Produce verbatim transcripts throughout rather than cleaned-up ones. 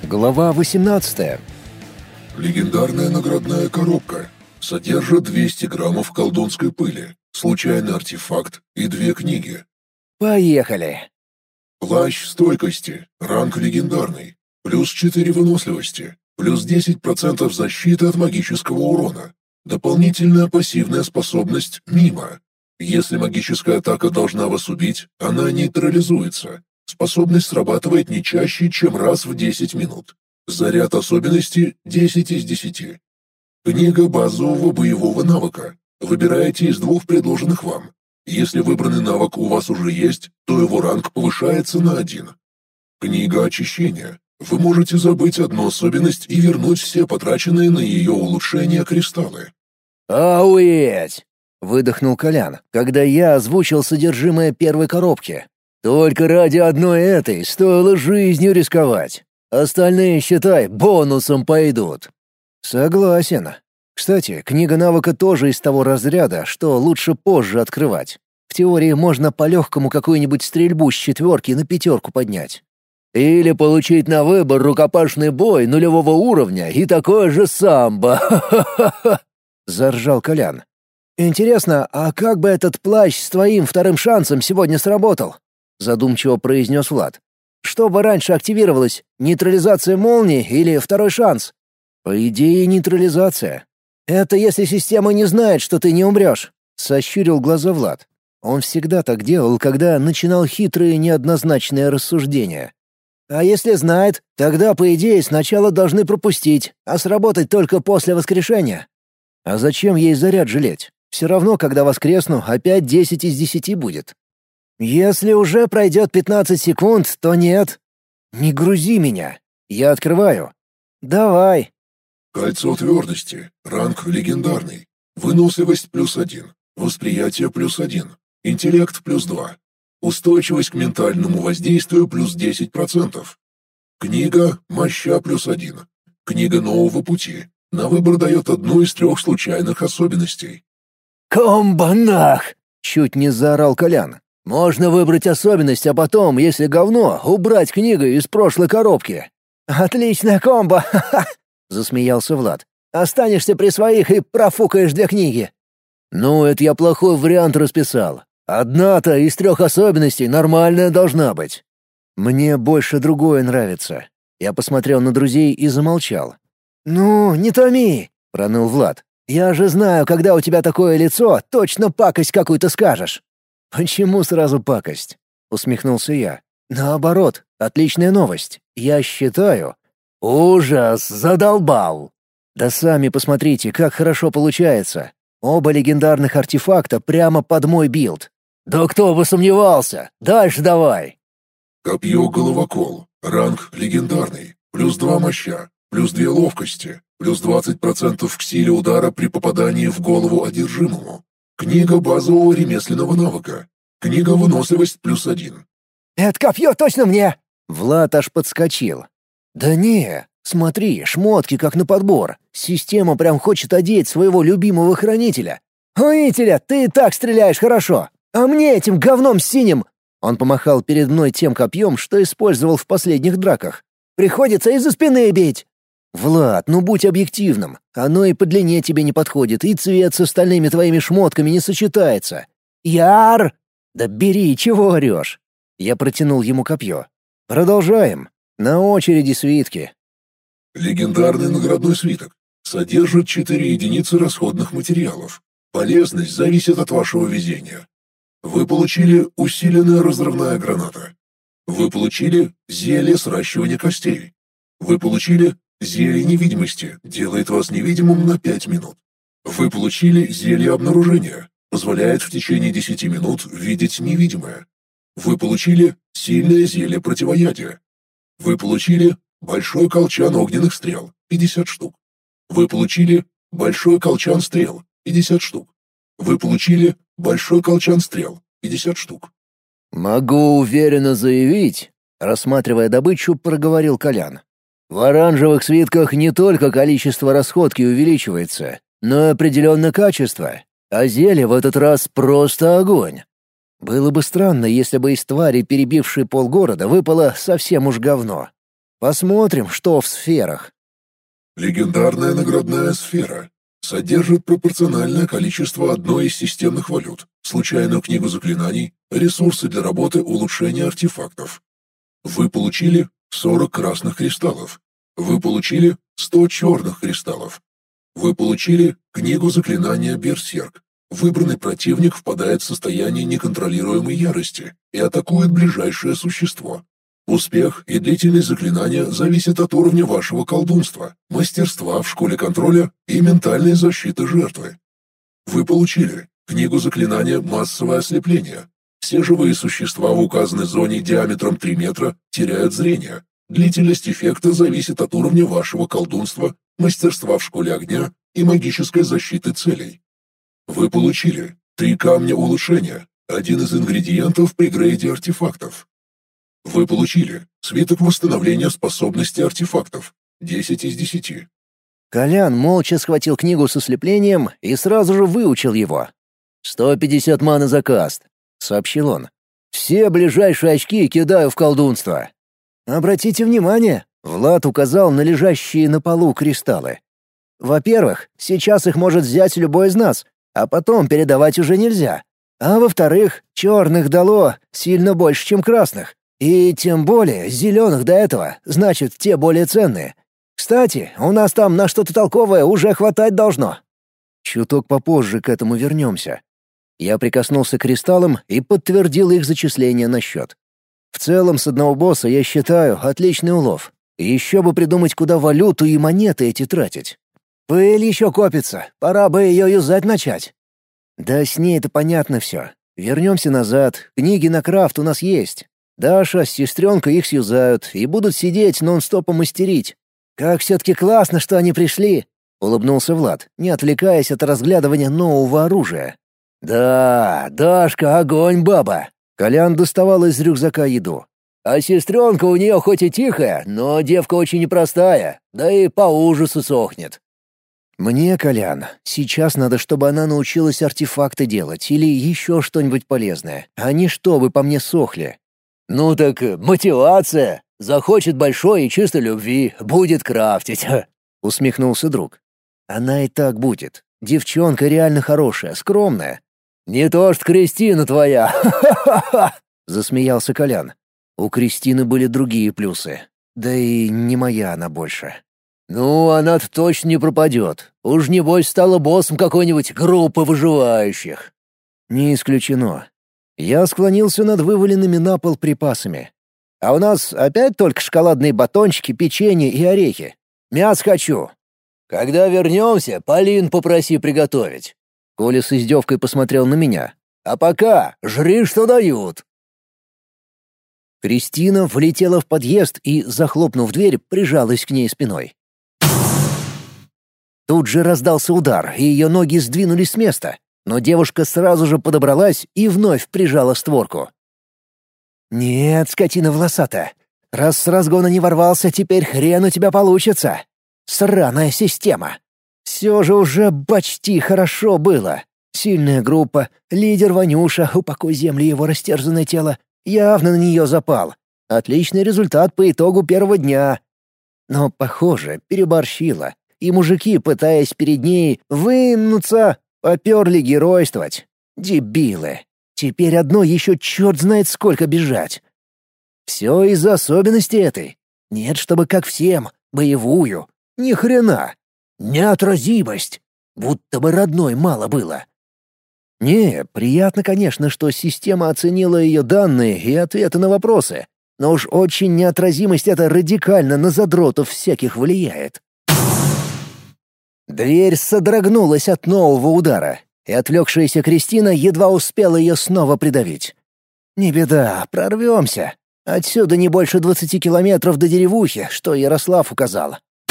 Глава восемнадцатая. Легендарная наградная коробка. Содержит двести граммов колдунской пыли, случайный артефакт и две книги. Поехали. Плащ стойкости, ранг легендарный, плюс четыре выносливости, плюс десять процентов защиты от магического урона. Дополнительная пассивная способность мимо. Если магическая атака должна вас убить, она нейтрализуется. Способность срабатывает не чаще, чем раз в десять минут. Заряд особенности десять из десяти. Книга базового боевого навыка. Выбираете из двух предложенных вам. Если выбранный навык у вас уже есть, то его ранг повышается на один. Книга очищения. Вы можете забыть одну особенность и вернуть все потраченные на ее улучшение кристаллы. «Ауеть!» — выдохнул Колян, когда я озвучил содержимое первой коробки. «Только ради одной этой стоило жизнью рисковать. Остальные, считай, бонусом пойдут». «Согласен. Кстати, книга навыка тоже из того разряда, что лучше позже открывать. В теории можно по-легкому какую-нибудь стрельбу с четверки на пятерку поднять. Или получить на выбор рукопашный бой нулевого уровня и такое же самбо. Ха-ха-ха-ха!» — заржал Колян. «Интересно, а как бы этот плащ с твоим вторым шансом сегодня сработал?» — задумчиво произнес Влад. «Что бы раньше активировалось, нейтрализация молнии или второй шанс?» «По идее, нейтрализация. Это если система не знает, что ты не умрешь», — сощурил глаза Влад. Он всегда так делал, когда начинал хитрые неоднозначные рассуждения. «А если знает, тогда, по идее, сначала должны пропустить, а сработать только после воскрешения». «А зачем ей заряд жалеть? Все равно, когда воскресну, опять десять из десяти будет». «Если уже пройдет пятнадцать секунд, то нет». «Не грузи меня. Я открываю». «Давай». Кольцо твердости. Ранг легендарный. Выносливость плюс один. Восприятие плюс один. Интеллект плюс два. Устойчивость к ментальному воздействию плюс десять процентов. Книга «Моща» плюс один. Книга нового пути. На выбор дает одну из трех случайных особенностей. «Комбанах!» — чуть не заорал Колян. «Можно выбрать особенность, а потом, если говно, убрать книгу из прошлой коробки». «Отличная комбо! Ха-ха!» — засмеялся Влад. «Останешься при своих и профукаешь две книги». «Ну, это я плохой вариант расписал. Одна-то из трех особенностей нормальная должна быть». «Мне больше другое нравится». Я посмотрел на друзей и замолчал. «Ну, не томи!» — проныл Влад. «Я же знаю, когда у тебя такое лицо, точно пакость какую-то скажешь». «Почему сразу пакость?» — усмехнулся я. «Наоборот, отличная новость. Я считаю...» «Ужас! Задолбал!» «Да сами посмотрите, как хорошо получается. Оба легендарных артефакта прямо под мой билд». «Да кто бы сомневался! Дальше давай!» Копье головокол. Ранг легендарный. Плюс два моща. Плюс две ловкости. Плюс двадцать процентов к силе удара при попадании в голову одержимому. Книга базового ремесленного навыка. Книга выносливость плюс один. «Это копье точно мне!» Влад аж подскочил. «Да не, смотри, шмотки как на подбор. Система прям хочет одеть своего любимого хранителя». «Хранителя, ты и так стреляешь хорошо, а мне этим говном синим...» Он помахал перед мной тем копьем, что использовал в последних драках. «Приходится из-за спины бить». «Влад, ну будь объективным. Оно и по длине тебе не подходит, и цвет с остальными твоими шмотками не сочетается». «Яр!» «Да бери, чего орешь?» Я протянул ему копье. «Продолжаем. На очереди свитки». Легендарный наградной свиток. Содержит четыре единицы расходных материалов. Полезность зависит от вашего везения. Вы получили усиленная разрывная граната. Вы получили зелье сращивания костей. Вы получили зелье невидимости, делает вас невидимым на пять минут. Вы получили зелье обнаружения, позволяет в течение десяти минут видеть невидимое. Вы получили сильное зелье противоядия. Вы получили большой колчан огненных стрел, пятьдесят штук. Вы получили большой колчан стрел, пятьдесят штук. Вы получили большой колчан стрел, пятьдесят штук. «Могу уверенно заявить», — рассматривая добычу, проговорил Колян. «В оранжевых свитках не только количество расходки увеличивается, но и определенно качество, а зелье в этот раз просто огонь. Было бы странно, если бы из твари, перебившей полгорода, выпало совсем уж говно. Посмотрим, что в сферах. Легендарная наградная сфера. Содержит пропорциональное количество одной из системных валют, случайную книгу заклинаний, ресурсы для работы улучшения артефактов. Вы получили сорок красных кристаллов. Вы получили сто черных кристаллов. Вы получили книгу заклинания Берсерк. Выбранный противник впадает в состояние неконтролируемой ярости и атакует ближайшее существо. Успех и длительность заклинания зависят от уровня вашего колдунства, мастерства в школе контроля и ментальной защиты жертвы. Вы получили книгу заклинания «Массовое ослепление». Все живые существа в указанной зоне диаметром три метра теряют зрение. Длительность эффекта зависит от уровня вашего колдунства, мастерства в школе огня и магической защиты целей. Вы получили три камня улучшения, один из ингредиентов при грейде артефактов. Вы получили свиток восстановления способности артефактов, десять из десяти. Колян молча схватил книгу с ослеплением и сразу же выучил его. «сто пятьдесят маны за каст», — сообщил он. «Все ближайшие очки кидаю в колдунство». «Обратите внимание», — Влад указал на лежащие на полу кристаллы. «Во-первых, сейчас их может взять любой из нас, а потом передавать уже нельзя. А во-вторых, черных дало сильно больше, чем красных. И тем более зеленых до этого, значит, те более ценные. Кстати, у нас там на что-то толковое уже хватать должно». Чуток попозже к этому вернемся. Я прикоснулся к кристаллам и подтвердил их зачисление на счет. В целом, с одного босса, я считаю, отличный улов. Еще бы придумать, куда валюту и монеты эти тратить. Пыль еще копится, пора бы ее юзать начать. Да с ней-то понятно все. Вернемся назад, книги на крафт у нас есть. Даша с сестренкой их сюзают и будут сидеть нон-стопом мастерить. «Как все-таки классно, что они пришли!» — улыбнулся Влад, не отвлекаясь от разглядывания нового оружия. «Да, Дашка — огонь баба!» Колян доставал из рюкзака еду. «А сестренка у нее хоть и тихая, но девка очень непростая, да и по ужасу сохнет». «Мне, Колян, сейчас надо, чтобы она научилась артефакты делать или еще что-нибудь полезное, а не чтобы по мне сохли». «Ну так мотивация. Захочет большой и чистой любви, будет крафтить», — усмехнулся друг. «Она и так будет. Девчонка реально хорошая, скромная». «Не то что Кристина твоя, ха-ха-ха!» — засмеялся Колян. У Кристины были другие плюсы. Да и не моя она больше. «Ну, она-то точно не пропадет. Уж небось стала боссом какой-нибудь группы выживающих». «Не исключено». Я склонился над вываленными на пол припасами. «А у нас опять только шоколадные батончики, печенье и орехи. Мясо хочу». «Когда вернемся, Полин попроси приготовить». Коля с издевкой посмотрел на меня. «А пока жри, что дают». Кристина влетела в подъезд и, захлопнув дверь, прижалась к ней спиной. Тут же раздался удар, и ее ноги сдвинулись с места, но девушка сразу же подобралась и вновь прижала створку. «Нет, скотина волосатая, раз с разгона не ворвался, теперь хрен у тебя получится. Сраная система. Все же уже почти хорошо было. Сильная группа, лидер Ванюша, упокой земли его растерзанное тело, явно на нее запал. Отличный результат по итогу первого дня. Но, похоже, переборщила, и мужики, пытаясь перед ней вынуться, поперли геройствовать. Дебилы. Теперь одно еще черт знает сколько бежать. Все из-за особенностей этой. Нет, чтобы как всем, боевую. Ни хрена. Неотразимость. Будто бы родной мало было. Не, приятно, конечно, что система оценила ее данные и ответы на вопросы. Но уж очень неотразимость эта радикально на задротов всяких влияет. Дверь содрогнулась от нового удара, и отвлекшаяся Кристина едва успела ее снова придавить. «Не беда, прорвемся. Отсюда не больше двадцати километров до деревухи, что Ярослав указал».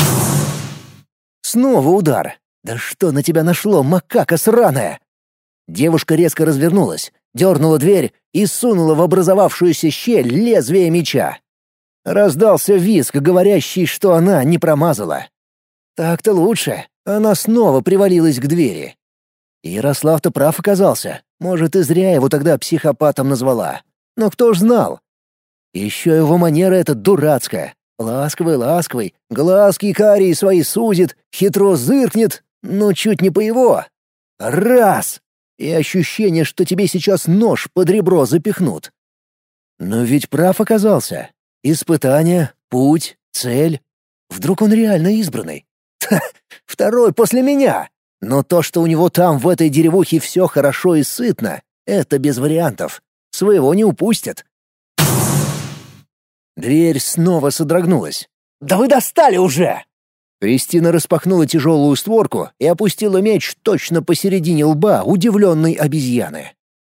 Снова удар. «Да что на тебя нашло, макака сраная?» Девушка резко развернулась, дернула дверь и сунула в образовавшуюся щель лезвие меча. Раздался визг, говорящий, что она не промазала. Так-то лучше. Она снова привалилась к двери. Ярослав-то прав оказался. Может, и зря его тогда психопатом назвала. Но кто ж знал? Еще его манера эта дурацкая. Ласковый, ласковый, глазки карие свои сузит, хитро зыркнет, но чуть не по его. Раз! И ощущение, что тебе сейчас нож под ребро запихнут. Но ведь прав оказался. Испытание, путь, цель. Вдруг он реально избранный? Ха, второй после меня. Но то, что у него там в этой деревухе все хорошо и сытно, это без вариантов. Своего не упустят. Дверь снова содрогнулась. «Да вы достали уже!» Кристина распахнула тяжелую створку и опустила меч точно посередине лба удивленной обезьяны.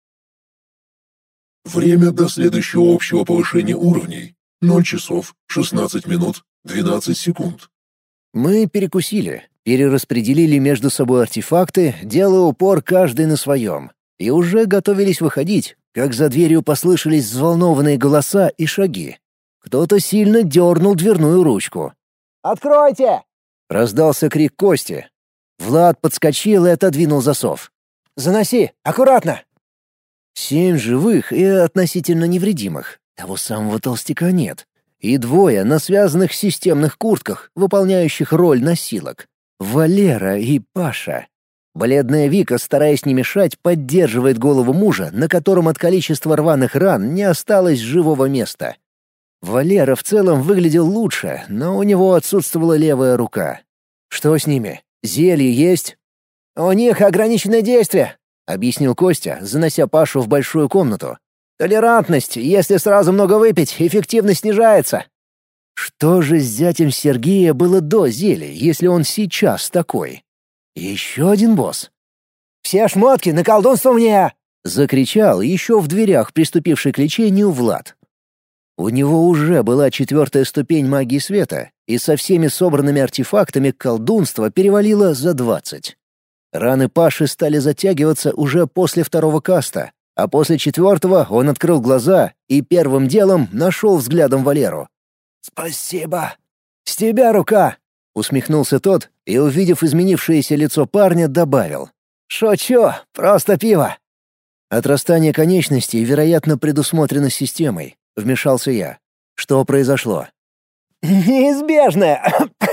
Время до следующего общего повышения уровней — ноль часов шестнадцать минут двенадцать секунд. Мы перекусили, перераспределили между собой артефакты, делая упор каждый на своем, и уже готовились выходить, как за дверью послышались взволнованные голоса и шаги. Кто-то сильно дернул дверную ручку. «Откройте!» — раздался крик Кости. Влад подскочил и отодвинул засов. «Заноси! Аккуратно!» Семь живых и относительно невредимых. Того самого толстяка нет. И двое на связанных системных куртках, выполняющих роль носилок. Валера и Паша. Бледная Вика, стараясь не мешать, поддерживает голову мужа, на котором от количества рваных ран не осталось живого места. Валера в целом выглядел лучше, но у него отсутствовала левая рука. «Что с ними? Зелье есть?» «У них ограниченное действие», — объяснил Костя, занося Пашу в большую комнату. «Толерантность, если сразу много выпить, эффективность снижается». Что же с зятем Сергея было до зелья, если он сейчас такой? Еще один босс. «Все шмотки на колдунство мне!» — закричал еще в дверях приступивший к лечению Влад. У него уже была четвертая ступень магии света, и со всеми собранными артефактами колдунство перевалило за двадцать. Раны Паши стали затягиваться уже после второго каста, а после четвертого он открыл глаза и первым делом нашел взглядом Валеру. «Спасибо!» «С тебя рука!» — усмехнулся тот и, увидев изменившееся лицо парня, добавил. «Шучу, просто пиво!» Отрастание конечностей, вероятно, предусмотрено системой. Вмешался я. Что произошло? «Неизбежное!»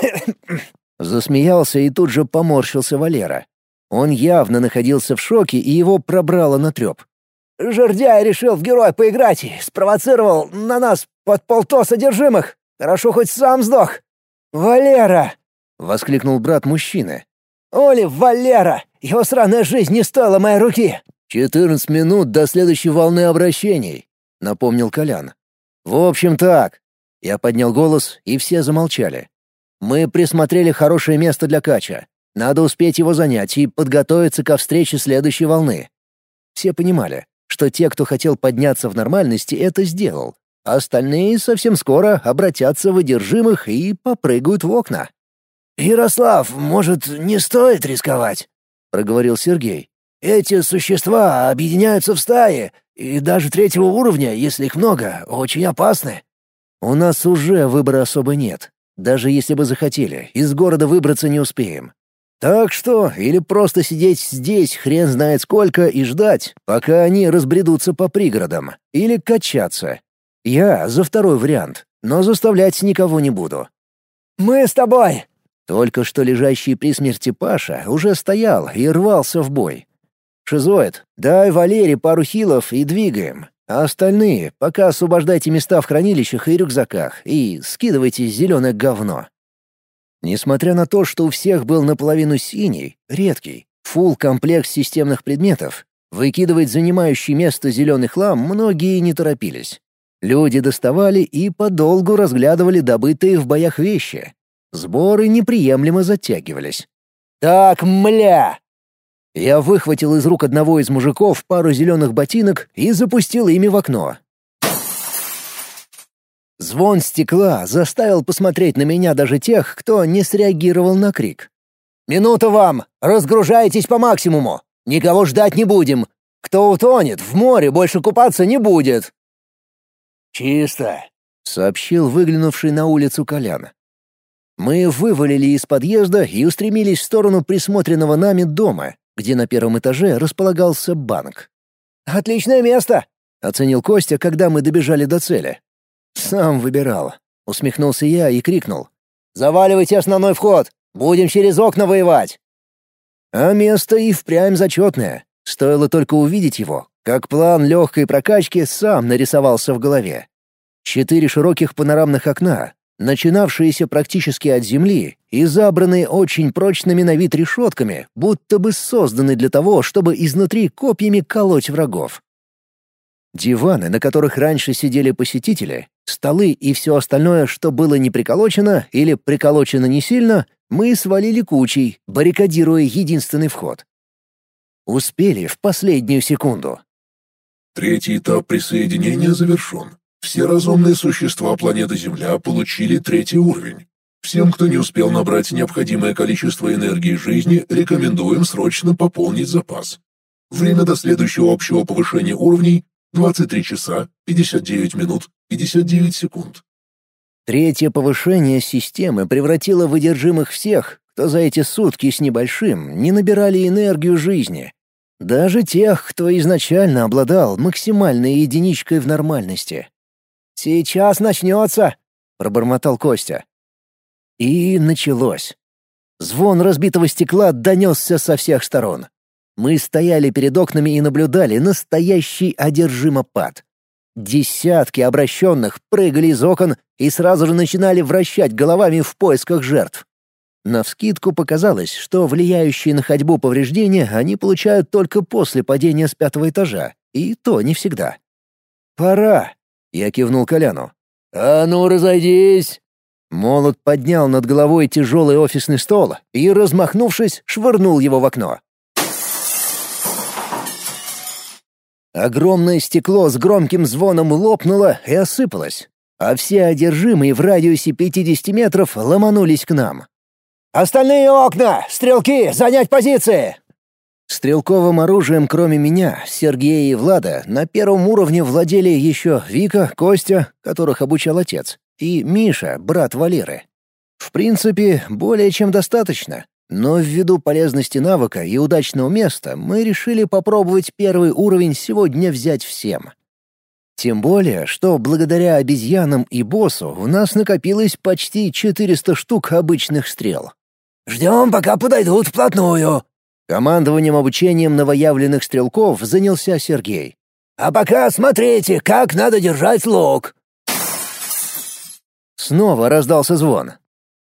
Засмеялся и тут же поморщился Валера. Он явно находился в шоке, и его пробрало на треп. «Жердяй решил в героя поиграть и спровоцировал на нас под полто содержимых. Хорошо, хоть сам сдох». «Валера!» — воскликнул брат мужчины. «Оли, Валера! Его сраная жизнь не стоила моей руки!» «Четырнадцать минут до следующей волны обращений», — напомнил Колян. «В общем так». Я поднял голос, и все замолчали. «Мы присмотрели хорошее место для кача. Надо успеть его занять и подготовиться ко встрече следующей волны». Все понимали, что те, кто хотел подняться в нормальности, это сделал, а остальные совсем скоро обратятся в одержимых и попрыгают в окна. «Ярослав, может, не стоит рисковать?» — проговорил Сергей. «Эти существа объединяются в стаи, и даже третьего уровня, если их много, очень опасны». «У нас уже выбора особо нет. Даже если бы захотели, из города выбраться не успеем. Так что или просто сидеть здесь хрен знает сколько и ждать, пока они разбредутся по пригородам, или качаться. Я за второй вариант, но заставлять никого не буду». «Мы с тобой!» Только что лежащий при смерти Паша уже стоял и рвался в бой. «Шизоид, дай Валере пару хилов и двигаем, а остальные пока освобождайте места в хранилищах и рюкзаках и скидывайте зеленое говно». Несмотря на то, что у всех был наполовину синий, редкий, фулл-комплект системных предметов, выкидывать занимающий место зеленый хлам многие не торопились. Люди доставали и подолгу разглядывали добытые в боях вещи. Сборы неприемлемо затягивались. «Так, мля!» Я выхватил из рук одного из мужиков пару зеленых ботинок и запустил ими в окно. Звон стекла заставил посмотреть на меня даже тех, кто не среагировал на крик. «Минута вам! Разгружайтесь по максимуму! Никого ждать не будем! Кто утонет, в море больше купаться не будет!» «Чисто!» — сообщил выглянувший на улицу Колян. Мы вывалили из подъезда и устремились в сторону присмотренного нами дома, где на первом этаже располагался банк. «Отличное место!» — оценил Костя, когда мы добежали до цели. «Сам выбирал», — Усмехнулся я и крикнул. «Заваливайте основной вход! Будем через окна воевать!» А место и впрямь зачетное. Стоило только увидеть его, как план легкой прокачки сам нарисовался в голове. Четыре широких панорамных окна, начинавшиеся практически от земли и забранные очень прочными на вид решетками, будто бы созданы для того, чтобы изнутри копьями колоть врагов. Диваны, на которых раньше сидели посетители, столы и все остальное, что было не приколочено или приколочено не сильно, мы свалили кучей, баррикадируя единственный вход. Успели в последнюю секунду. Третий этап присоединения завершен. Все разумные существа планеты Земля получили третий уровень. Всем, кто не успел набрать необходимое количество энергии жизни, рекомендуем срочно пополнить запас. Время до следующего общего повышения уровней — двадцать три часа, пятьдесят девять минут, пятьдесят девять секунд. Третье повышение системы превратило в одержимых всех, кто за эти сутки с небольшим не набирали энергию жизни. Даже тех, кто изначально обладал максимальной единичкой в нормальности. «Сейчас начнется!» — пробормотал Костя. И началось. Звон разбитого стекла донесся со всех сторон. Мы стояли перед окнами и наблюдали настоящий одержимопад. Десятки обращенных прыгали из окон и сразу же начинали вращать головами в поисках жертв. Навскидку показалось, что влияющие на ходьбу повреждения они получают только после падения с пятого этажа, и то не всегда. «Пора!» — я кивнул Коляну. «А ну, разойдись!» Молот поднял над головой тяжелый офисный стол и, размахнувшись, швырнул его в окно. Огромное стекло с громким звоном лопнуло и осыпалось, а все одержимые в радиусе пятидесяти метров ломанулись к нам. «Остальные окна! Стрелки! Занять позиции!» Стрелковым оружием, кроме меня, Сергея и Влада, на первом уровне владели еще Вика, Костя, которых обучал отец, и Миша, брат Валеры. В принципе, более чем достаточно, но ввиду полезности навыка и удачного места мы решили попробовать первый уровень сегодня взять всем. Тем более, что благодаря обезьянам и боссу у нас накопилось почти четыреста штук обычных стрел. «Ждем, пока подойдут вплотную». Командованием обучением новоявленных стрелков занялся Сергей. «А пока смотрите, как надо держать лук». Снова раздался звон.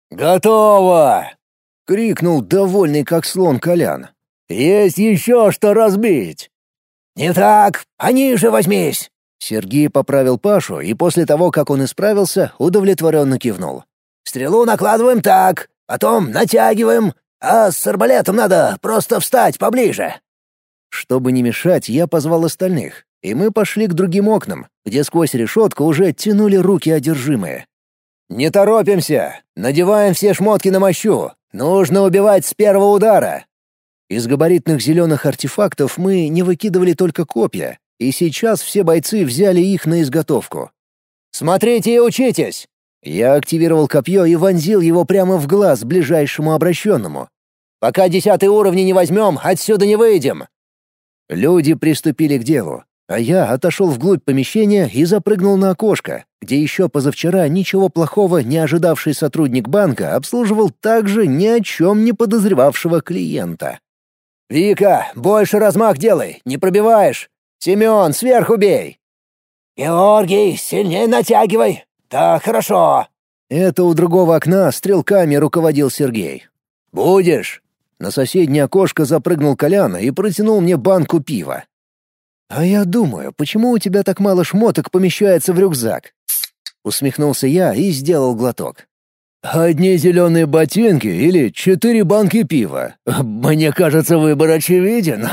«Готово!» — крикнул довольный как слон Колян. «Есть еще что разбить!» «Не так! Пониже возьмись!» Сергей поправил Пашу и после того, как он исправился, удовлетворенно кивнул. «Стрелу накладываем так, потом натягиваем, а с арбалетом надо просто встать поближе». Чтобы не мешать, я позвал остальных, и мы пошли к другим окнам, где сквозь решетку уже тянули руки одержимые. «Не торопимся! Надеваем все шмотки на мощу! Нужно убивать с первого удара!» Из габаритных зеленых артефактов мы не выкидывали только копья, и сейчас все бойцы взяли их на изготовку. «Смотрите и учитесь!» Я активировал копье и вонзил его прямо в глаз ближайшему обращенному. «Пока десятый уровни не возьмем, отсюда не выйдем!» Люди приступили к делу, а я отошел вглубь помещения и запрыгнул на окошко, где еще позавчера ничего плохого не ожидавший сотрудник банка обслуживал также ни о чем не подозревавшего клиента. «Вика, больше размах делай, не пробиваешь! Семен, сверху бей!» «Георгий, сильнее натягивай! Так, хорошо!» Это у другого окна стрелками руководил Сергей. «Будешь?» На соседнее окошко запрыгнул Колян и протянул мне банку пива. «А я думаю, почему у тебя так мало шмоток помещается в рюкзак?» Усмехнулся я и сделал глоток. «Одни зеленые ботинки или четыре банки пива? Мне кажется, выбор очевиден».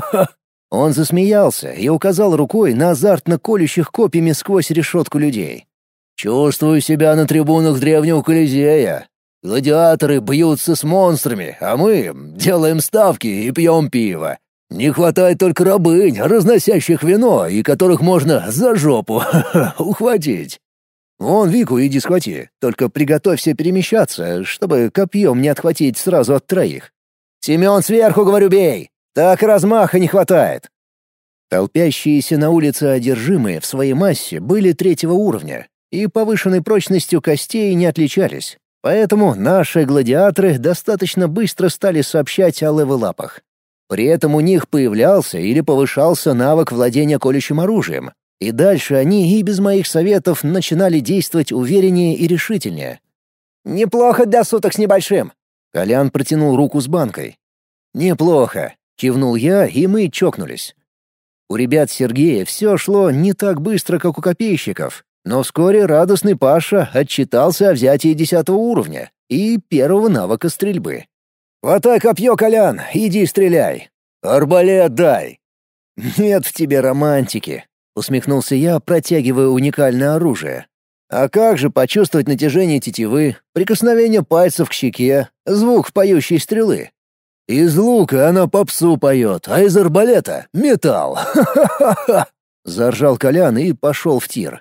Он засмеялся и указал рукой на азартно колющих копьями сквозь решетку людей. «Чувствую себя на трибунах древнего Колизея. Гладиаторы бьются с монстрами, а мы делаем ставки и пьем пиво. Не хватает только рабынь, разносящих вино, и которых можно за жопу ухватить. Вон Вику иди схвати, только приготовься перемещаться, чтобы копьем не отхватить сразу от троих. Семен, сверху, говорю, бей! Так размаха не хватает». Толпящиеся на улице одержимые в своей массе были третьего уровня, и повышенной прочностью костей не отличались. Поэтому наши гладиаторы достаточно быстро стали сообщать о левелапах. При этом у них появлялся или повышался навык владения колющим оружием, и дальше они и без моих советов начинали действовать увереннее и решительнее. «Неплохо для суток с небольшим!» Колян протянул руку с банкой. «Неплохо!» — кивнул я, и мы чокнулись. У ребят Сергея все шло не так быстро, как у копейщиков, но вскоре радостный Паша отчитался о взятии десятого уровня и первого навыка стрельбы. «Хватай копье, Колян, иди стреляй! Арбалет дай!» «Нет в тебе романтики!» — усмехнулся я, протягивая уникальное оружие. «А как же почувствовать натяжение тетивы, прикосновение пальцев к щеке, звук поющей стрелы? Из лука она попсу поет, а из арбалета — металл! Ха-ха-ха-ха!» — заржал Колян и пошел в тир.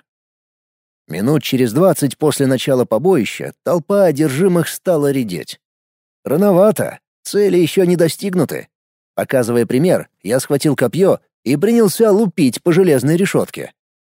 Минут через двадцать после начала побоища толпа одержимых стала редеть. Рановато, цели еще не достигнуты. Показывая пример, я схватил копье и принялся лупить по железной решетке.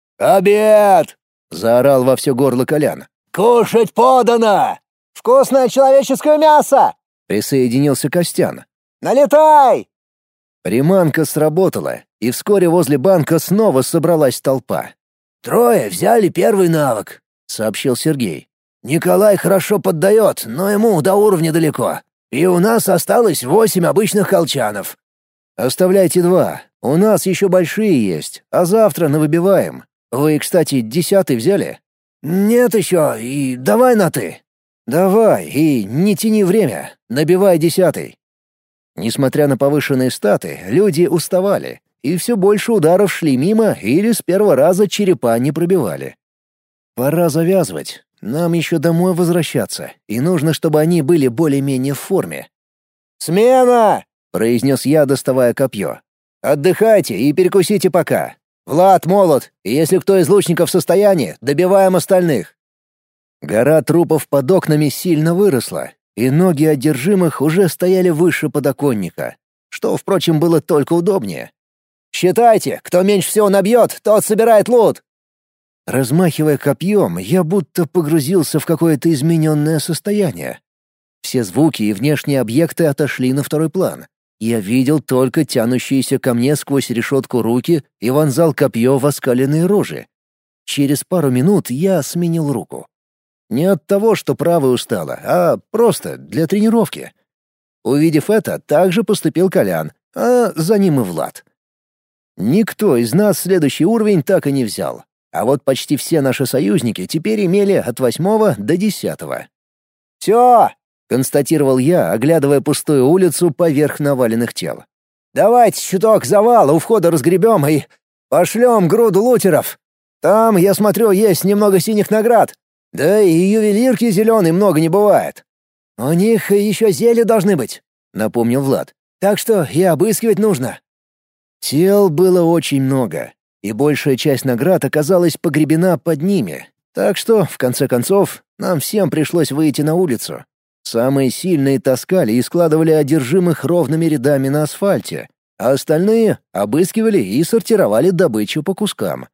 «Обед!» — заорал во все горло Колян. «Кушать подано! Вкусное человеческое мясо!» — присоединился Костян. «Налетай!» Приманка сработала, и вскоре возле банка снова собралась толпа. «Трое взяли первый навык», — сообщил Сергей. «Николай хорошо поддает, но ему до уровня далеко. И у нас осталось восемь обычных колчанов». «Оставляйте два. У нас еще большие есть, а завтра навыбиваем. Вы, кстати, десятый взяли?» «Нет еще, и давай на «ты». «Давай, и не тяни время. Набивай десятый». Несмотря на повышенные статы, люди уставали, и все больше ударов шли мимо или с первого раза черепа не пробивали. Пора завязывать. Нам еще домой возвращаться, и нужно, чтобы они были более-менее в форме. «Смена!» — произнес я, доставая копье. «Отдыхайте и перекусите пока. Влад, молот, и если кто из лучников в состоянии, добиваем остальных». Гора трупов под окнами сильно выросла, и ноги одержимых уже стояли выше подоконника, что, впрочем, было только удобнее. «Считайте, кто меньше всего набьет, тот собирает лут!» Размахивая копьем, я будто погрузился в какое-то измененное состояние. Все звуки и внешние объекты отошли на второй план. Я видел только тянущиеся ко мне сквозь решетку руки и вонзал копье в оскаленные рожи. Через пару минут я сменил руку. Не от того, что правая устала, а просто для тренировки. Увидев это, так же поступил Колян, а за ним и Влад. Никто из нас следующий уровень так и не взял. А вот почти все наши союзники теперь имели от восьмого до десятого. «Все!» — констатировал я, оглядывая пустую улицу поверх наваленных тел. «Давайте чуток завала у входа разгребем и пошлем груду лутеров. Там, я смотрю, есть немного синих наград. Да и ювелирки зеленой много не бывает. У них еще зелья должны быть», — напомнил Влад. «Так что и обыскивать нужно». Тел было очень много, и большая часть наград оказалась погребена под ними, так что, в конце концов, нам всем пришлось выйти на улицу. Самые сильные таскали и складывали одержимых ровными рядами на асфальте, а остальные обыскивали и сортировали добычу по кускам.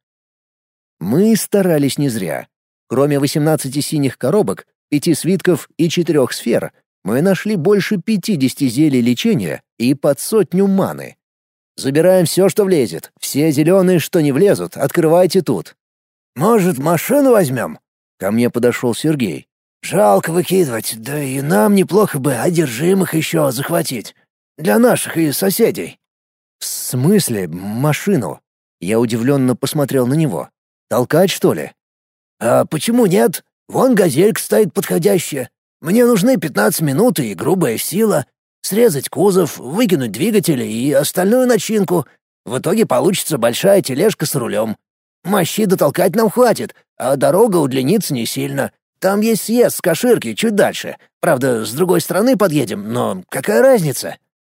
Мы старались не зря. Кроме восемнадцати синих коробок, пяти свитков и четырех сфер, мы нашли больше пятидесяти зелий лечения и под сотню маны. Забираем все, что влезет. Все зеленые, что не влезут, открывайте тут. «Может, машину возьмем?» Ко мне подошел Сергей. «Жалко выкидывать, да и нам неплохо бы одержимых еще захватить. Для наших и соседей». «В смысле машину?» Я удивленно посмотрел на него. «Толкать, что ли?» «А почему нет? Вон газелька стоит подходящая. Мне нужны пятнадцать минут и грубая сила. Срезать кузов, выкинуть двигатели и остальную начинку. В итоге получится большая тележка с рулем. Мощи дотолкать нам хватит, а дорога удлинится не сильно. Там есть съезд с Каширки чуть дальше. Правда, с другой стороны подъедем, но какая разница?»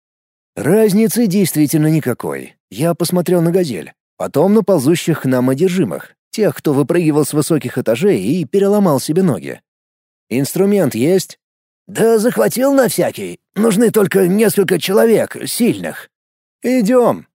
Разницы действительно никакой. Я посмотрел на «Газель», потом на ползущих к нам одержимых, тех, кто выпрыгивал с высоких этажей и переломал себе ноги. «Инструмент есть?» «Да захватил на всякий. Нужны только несколько человек, сильных». «Идем».